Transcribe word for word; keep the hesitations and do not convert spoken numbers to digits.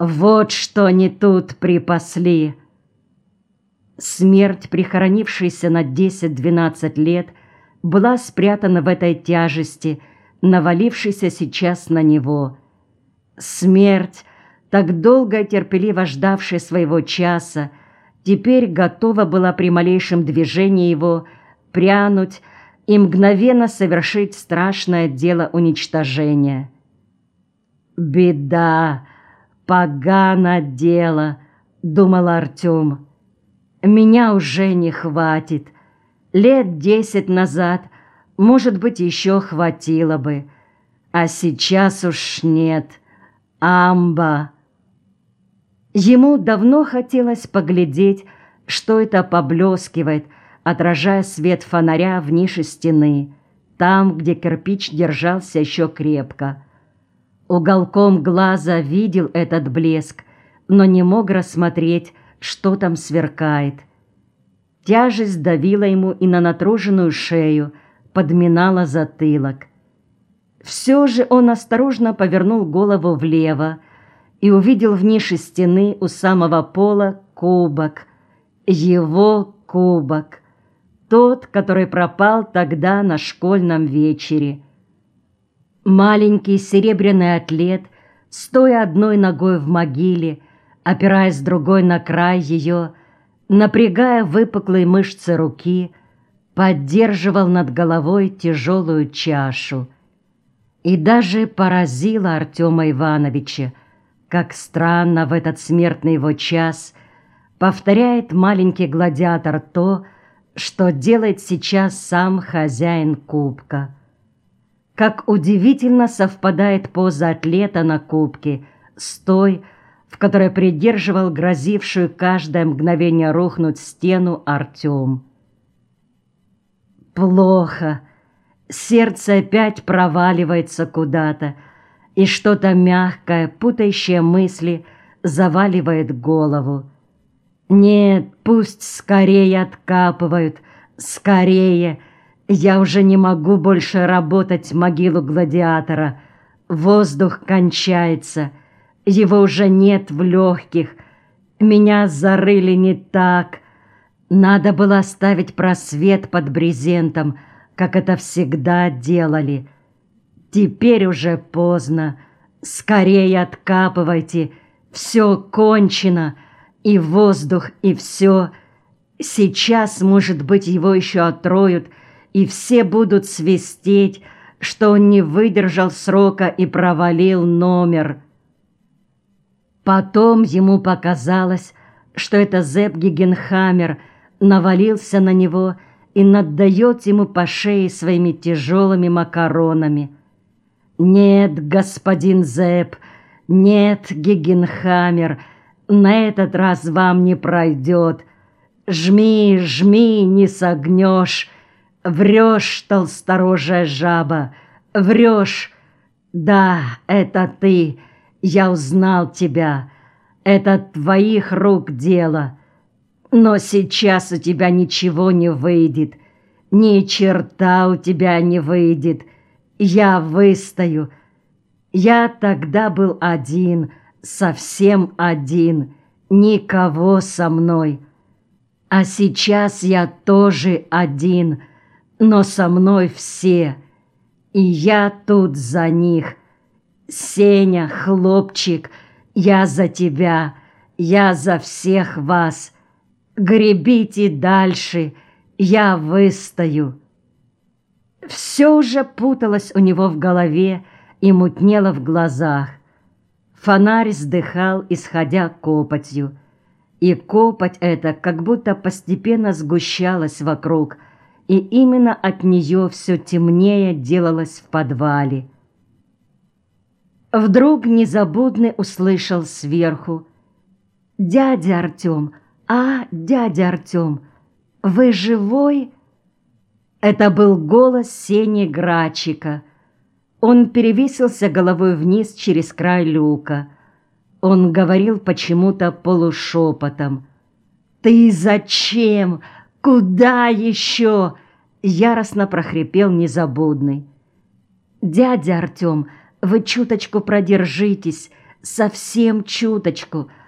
Вот что они тут припасли. Смерть, прихоронившаяся на десять-двенадцать лет, была спрятана в этой тяжести, навалившейся сейчас на него. Смерть, так долго и терпеливо ждавшая своего часа, теперь готова была при малейшем движении его прянуть и мгновенно совершить страшное дело уничтожения. «Беда, погано дело», — думал Артем. «Меня уже не хватит. Лет десять назад, может быть, еще хватило бы, а сейчас уж нет. Амба!» Ему давно хотелось поглядеть, что это поблескивает, отражая свет фонаря в нише стены, там, где кирпич держался еще крепко. Уголком глаза видел этот блеск, но не мог рассмотреть, что там сверкает. Тяжесть давила ему и на натруженную шею, подминала затылок. Все же он осторожно повернул голову влево и увидел в нише стены у самого пола кубок. Его кубок. Тот, который пропал тогда на школьном вечере. Маленький серебряный атлет, стоя одной ногой в могиле, опираясь другой на край ее, напрягая выпуклые мышцы руки, поддерживал над головой тяжелую чашу. И даже поразило Артема Ивановича, как странно в этот смертный его час повторяет маленький гладиатор то, что делает сейчас сам хозяин кубка. Как удивительно совпадает поза атлета на кубке с той, в которой придерживал грозившую каждое мгновение рухнуть стену Артем. Плохо. Сердце опять проваливается куда-то, и что-то мягкое, путающее мысли, заваливает голову. Нет, пусть скорее откапывают, скорее. Я уже не могу больше работать в могилу гладиатора. Воздух кончается, его уже нет в легких. Меня зарыли не так. Надо было оставить просвет под брезентом, как это всегда делали. Теперь уже поздно. Скорее откапывайте. Все кончено. И воздух, и все. Сейчас, может быть, его еще отроют, и все будут свистеть, что он не выдержал срока и провалил номер. Потом ему показалось, что это Зепп Гегенхамер навалился на него и наддает ему по шее своими тяжелыми макаронами. «Нет, господин Зепп, нет, Гегенхамер, на этот раз вам не пройдет. Жми, жми, не согнешь. Врешь, толсторожая жаба, врешь. Да, это ты, я узнал тебя, это твоих рук дело. Но сейчас у тебя ничего не выйдет, ни черта у тебя не выйдет. Я выстою. Я тогда был один, совсем один, никого со мной. А сейчас я тоже один, но со мной все, и я тут за них. Сеня, хлопчик, я за тебя, я за всех вас. Гребите дальше, я выстою». Все уже путалось у него в голове и мутнело в глазах. Фонарь вздыхал, исходя копотью, и копоть эта как будто постепенно сгущалась вокруг, и именно от нее все темнее делалось в подвале. Вдруг Незабудный услышал сверху: «Дядя Артем, а, дядя Артем, вы живой?» Это был голос Сени Грачика. Он перевесился головой вниз через край люка. Он говорил почему-то полушепотом. «Ты зачем? Куда еще?» Яростно прохрипел Незабудный. «Дядя Артем, вы чуточку продержитесь. совсем чуточку,